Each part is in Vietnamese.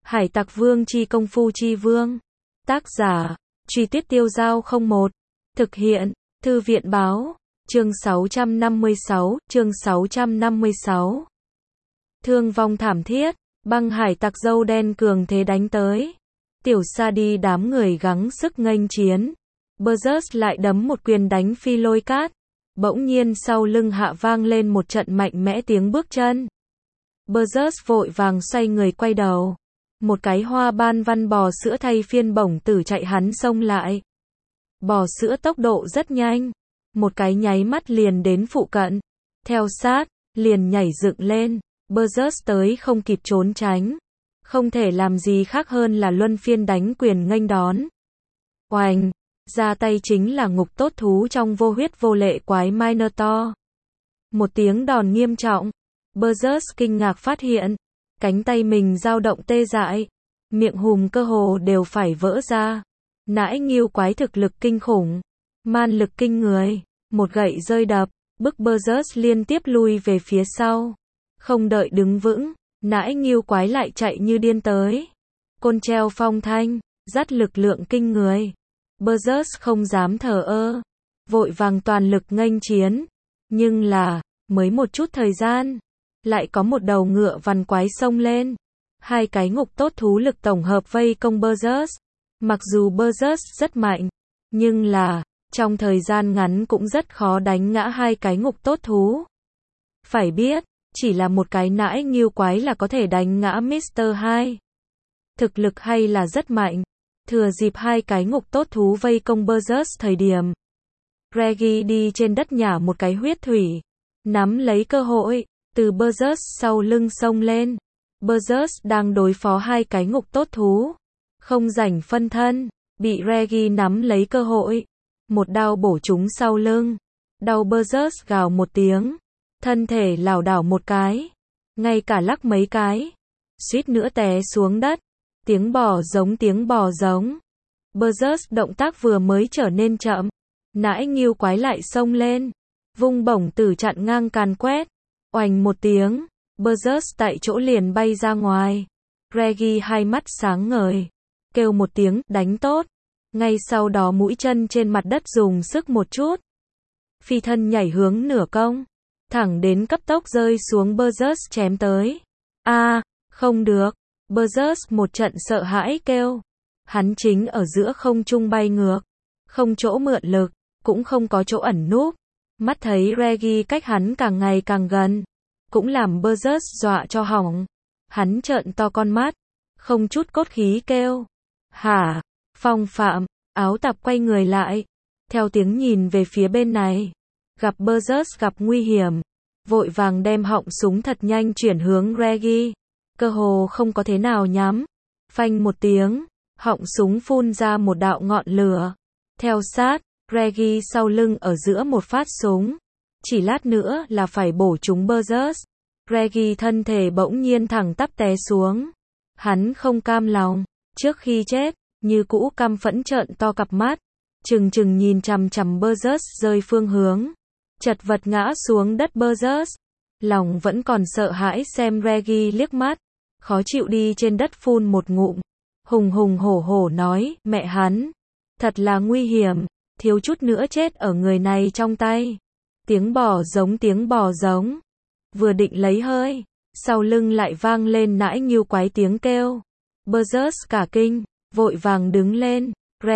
Hải Tặc Vương chi công phu chi vương. Tác giả, Truy Tuyết Tiêu Dao 01. Thực hiện, Thư viện Báo. Chương 656, chương 656. Thương vong thảm thiết, băng hải tặc dâu đen cường thế đánh tới. Tiểu Sa đi đám người gắng sức nghênh chiến. Berserk lại đấm một quyền đánh phi lôi cát. Bỗng nhiên sau lưng hạ vang lên một trận mạnh mẽ tiếng bước chân. Berserk vội vàng xoay người quay đầu. Một cái hoa ban văn bò sữa thay phiên bổng tử chạy hắn xông lại. Bò sữa tốc độ rất nhanh. Một cái nháy mắt liền đến phụ cận. Theo sát, liền nhảy dựng lên. Berserk tới không kịp trốn tránh. Không thể làm gì khác hơn là luân phiên đánh quyền nghênh đón. Oành, ra tay chính là ngục tốt thú trong vô huyết vô lệ quái Minotaur. Một tiếng đòn nghiêm trọng. Berserk kinh ngạc phát hiện. Cánh tay mình dao động tê dại. Miệng hùm cơ hồ đều phải vỡ ra. Nãi nghiêu quái thực lực kinh khủng. Man lực kinh người. Một gậy rơi đập. Bức Berserk liên tiếp lui về phía sau. Không đợi đứng vững. Nãi nghiêu quái lại chạy như điên tới. Côn treo phong thanh. Dắt lực lượng kinh người. Berserk không dám thờ ơ. Vội vàng toàn lực nghênh chiến. Nhưng là, mới một chút thời gian. Lại có một đầu ngựa vằn quái xông lên. Hai cái ngục tốt thú lực tổng hợp vây công Berserk. Mặc dù Berserk rất mạnh. Nhưng là, trong thời gian ngắn cũng rất khó đánh ngã hai cái ngục tốt thú. Phải biết, chỉ là một cái nãi nghiêu quái là có thể đánh ngã Mr. 2. Thực lực hay là rất mạnh. Thừa dịp hai cái ngục tốt thú vây công Berserk thời điểm. Reggie đi trên đất nhả một cái huyết thủy. Nắm lấy cơ hội, từ Berserk sau lưng xông lên. Berserk đang đối phó hai cái ngục tốt thú. Không rảnh phân thân, bị Reggie nắm lấy cơ hội. Một đao bổ trúng sau lưng. Đau Berserk gào một tiếng. Thân thể lảo đảo một cái. Ngay cả lắc mấy cái. Suýt nữa té xuống đất. Tiếng bò giống. Berserk động tác vừa mới trở nên chậm. Nãi nghiêu quái lại xông lên. Vung bổng tử chặn ngang càn quét. Oành một tiếng. Berserk tại chỗ liền bay ra ngoài. Reggie hai mắt sáng ngời. Kêu một tiếng, đánh tốt. Ngay sau đó mũi chân trên mặt đất dùng sức một chút. Phi thân nhảy hướng nửa công. Thẳng đến cấp tốc rơi xuống Berserk chém tới. Không được. Berserk một trận sợ hãi kêu. Hắn chính ở giữa không trung bay ngược. Không chỗ mượn lực, cũng không có chỗ ẩn núp. Mắt thấy Reggie cách hắn càng ngày càng gần. Cũng làm Berserk dọa cho hỏng. Hắn trợn to con mắt. Không chút cốt khí kêu. Hả? Phong phạm, áo tạp quay người lại. Theo tiếng nhìn về phía bên này. Gặp Berserk gặp nguy hiểm. Vội vàng đem họng súng thật nhanh chuyển hướng Reggie. Cơ hồ không có thế nào nhắm. Phanh một tiếng. Họng súng phun ra một đạo ngọn lửa. Theo sát, Reggie sau lưng ở giữa một phát súng. Chỉ lát nữa là phải bổ trúng Berserk. Reggie thân thể bỗng nhiên thẳng tắp té xuống. Hắn không cam lòng. Trước khi chết, như cũ căm phẫn trợn to cặp mắt. Trừng trừng nhìn chằm chằm Berserk rơi phương hướng. Chật vật ngã xuống đất Berserk. Lòng vẫn còn sợ hãi xem Reggie liếc mắt. Khó chịu đi trên đất phun một ngụm. Hùng hùng hổ hổ nói, mẹ hắn. Thật là nguy hiểm, thiếu chút nữa chết ở người này trong tay. Tiếng bò giống. Vừa định lấy hơi, sau lưng lại vang lên nãi nghiêu quái tiếng kêu. Berserk cả kinh, vội vàng đứng lên.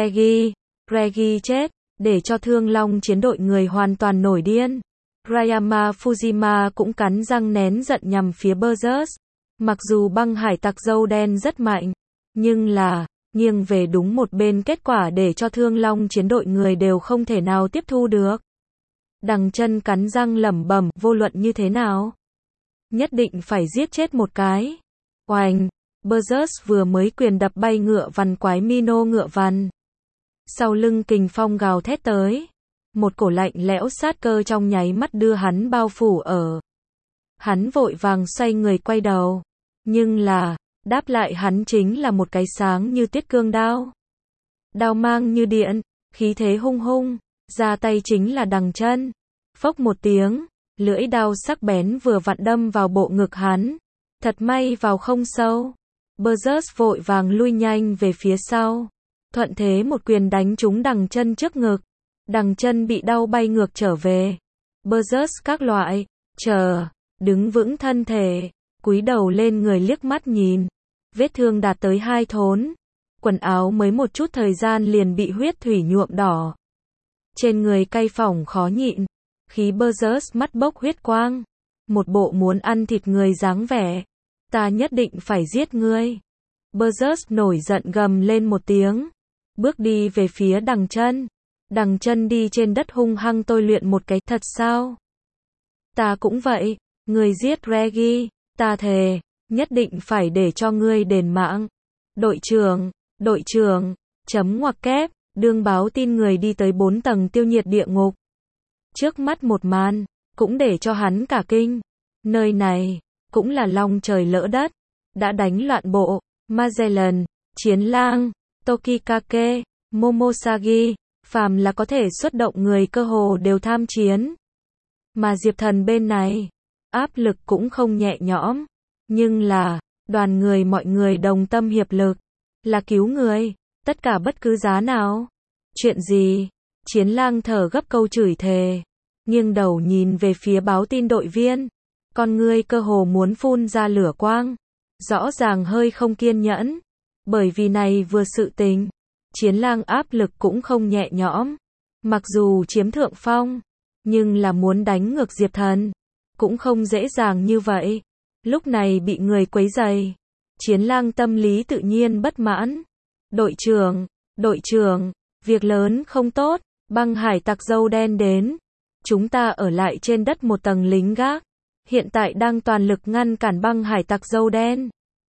Reggie chết, để cho Thương Long chiến đội người hoàn toàn nổi điên. Ryama Fujima cũng cắn răng nén giận nhằm phía Berserk. Mặc dù băng hải tặc dâu đen rất mạnh, nhưng là, nghiêng về đúng một bên kết quả để cho Thương Long chiến đội người đều không thể nào tiếp thu được. Đằng chân cắn răng lẩm bẩm, vô luận như thế nào. Nhất định phải giết chết một cái. Oành, Berserk vừa mới quyền đập bay ngựa vằn quái Mino ngựa vằn. Sau lưng kình phong gào thét tới. Một cổ lạnh lẽo sát cơ trong nháy mắt đưa hắn bao phủ ở. Hắn vội vàng xoay người quay đầu. Nhưng là, đáp lại hắn chính là một cái sáng như tiết cương đao. Đao mang như điện, khí thế hung hung, ra tay chính là đằng chân. Phốc một tiếng, lưỡi đao sắc bén vừa vặn đâm vào bộ ngực hắn. Thật may vào không sâu. Burgess vội vàng lui nhanh về phía sau. Thuận thế một quyền đánh trúng đằng chân trước ngực. Đằng chân bị đau bay ngược trở về. Burgess các loại, đứng vững thân thể, cúi đầu lên người liếc mắt nhìn. Vết thương đạt tới 2 thốn. Quần áo mới một chút thời gian liền bị huyết thủy nhuộm đỏ. Trên người cay phỏng khó nhịn. Khí Burgess mắt bốc huyết quang. Một bộ muốn ăn thịt người dáng vẻ. Ta nhất định phải giết ngươi. Burgess nổi giận gầm lên một tiếng. Bước đi về phía đằng chân. Đằng chân đi trên đất hung hăng tôi luyện một cái. Thật sao? Ta cũng vậy. Ngươi giết Reggie. Ta thề. Nhất định phải để cho ngươi đền mạng. Đội trưởng, chấm ngoặc kép, đương báo tin người đi tới 4 tầng tiêu nhiệt địa ngục. Trước mắt một màn, cũng để cho hắn cả kinh. Nơi này, cũng là long trời lỡ đất. Đã đánh loạn bộ, Magellan, Chiến Lang, Tokikake, Momosagi, phàm là có thể xuất động người cơ hồ đều tham chiến. Mà Diệp Thần bên này, áp lực cũng không nhẹ nhõm. Nhưng là, đoàn người mọi người đồng tâm hiệp lực. Là cứu người, tất cả bất cứ giá nào. Chuyện gì? Chiến Lang thở gấp câu chửi thề. Nghiêng đầu nhìn về phía báo tin đội viên. Con ngươi cơ hồ muốn phun ra lửa quang. Rõ ràng hơi không kiên nhẫn. Bởi vì này vừa sự tình. Chiến Lang áp lực cũng không nhẹ nhõm. Mặc dù chiếm thượng phong. Nhưng là muốn đánh ngược Diệp Thần. Cũng không dễ dàng như vậy. Lúc này bị người quấy rầy. Chiến Lang tâm lý tự nhiên bất mãn. Đội trưởng, việc lớn không tốt, băng hải tặc dâu đen đến. Chúng ta ở lại trên đất một tầng lính gác. Hiện tại đang toàn lực ngăn cản băng hải tặc dâu đen.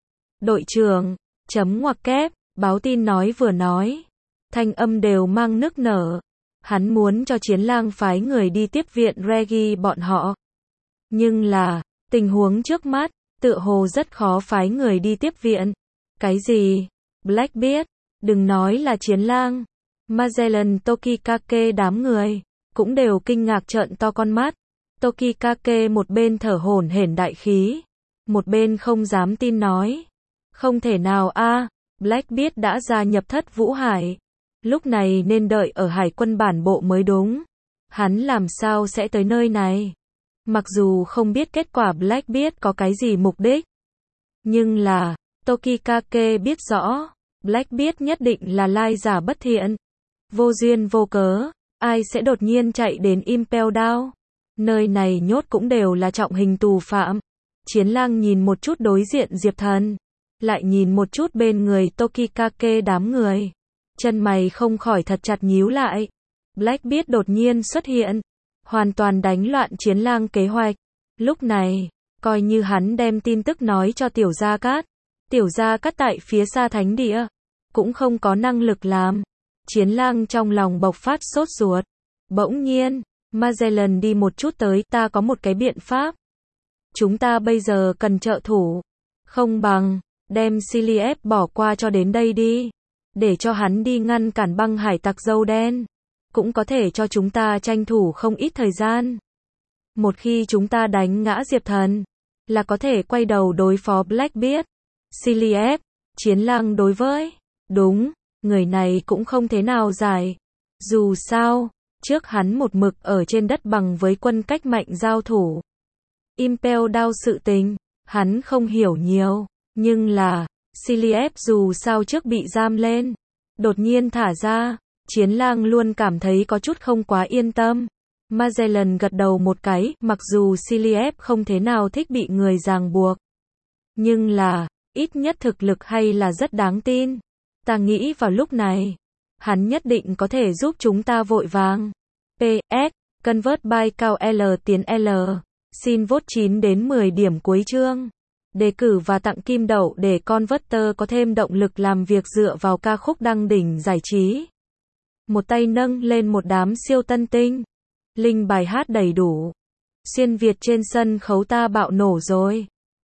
Đội trưởng, chấm ngoặc kép, báo tin nói vừa nói. Thanh âm đều mang nức nở. Hắn muốn cho Chiến Lang phái người đi tiếp viện Reggie bọn họ. Nhưng là, tình huống trước mắt, tựa hồ rất khó phái người đi tiếp viện. Cái gì? Blackbeard, đừng nói là Chiến Lang. Magellan, Tokikake đám người, cũng đều kinh ngạc trợn to con mắt. Tokikake một bên thở hổn hển đại khí, một bên không dám tin nói. Không thể nào a, Blackbeard đã gia nhập Thất Vũ Hải. Lúc này nên đợi ở hải quân bản bộ mới đúng. Hắn làm sao sẽ tới nơi này? Mặc dù không biết kết quả Blackbeard có cái gì mục đích. Nhưng là, Tokikake biết rõ, Blackbeard nhất định là lai giả bất thiện. Vô duyên vô cớ, ai sẽ đột nhiên chạy đến Impel Down? Nơi này nhốt cũng đều là trọng hình tù phạm. Chiến Lang nhìn một chút đối diện Diệp Thần. Lại nhìn một chút bên người Tokikake đám người. Chân mày không khỏi thật chặt nhíu lại. Blackbeard đột nhiên xuất hiện. Hoàn toàn đánh loạn Chiến Lang kế hoạch. Lúc này, coi như hắn đem tin tức nói cho Tiểu Gia Cát. Tiểu Gia Cát tại phía xa thánh địa. Cũng không có năng lực làm. Chiến Lang trong lòng bộc phát sốt ruột. Bỗng nhiên, Magellan đi một chút tới, ta có một cái biện pháp. Chúng ta bây giờ cần trợ thủ. Không bằng, đem Cillieb bỏ qua cho đến đây đi. Để cho hắn đi ngăn cản băng hải tặc dâu đen. Cũng có thể cho chúng ta tranh thủ không ít thời gian. Một khi chúng ta đánh ngã Diệp Thần, là có thể quay đầu đối phó Blackbeard. Cillieb, Chiến Lang đối với, đúng, người này cũng không thế nào giải. Dù sao, trước hắn một mực ở trên đất bằng với quân cách mạnh giao thủ. Impel Down sự tình, hắn không hiểu nhiều, nhưng là, Cillieb dù sao trước bị giam lên, đột nhiên thả ra, Chiến Lang luôn cảm thấy có chút không quá yên tâm. Magellan gật đầu một cái, mặc dù Cillieb không thế nào thích bị người ràng buộc. Nhưng là, ít nhất thực lực hay là rất đáng tin. Ta nghĩ vào lúc này, hắn nhất định có thể giúp chúng ta vội vàng. PS, Convert by cao L tiến L. Xin vote 9 đến 10 điểm cuối chương. Đề cử và tặng kim đậu để Converter có thêm động lực làm việc dựa vào ca khúc đăng đỉnh giải trí. Một tay nâng lên một đám siêu tân tinh. Link bài hát đầy đủ. Xuyên Việt trên sân khấu ta bạo nổ rồi.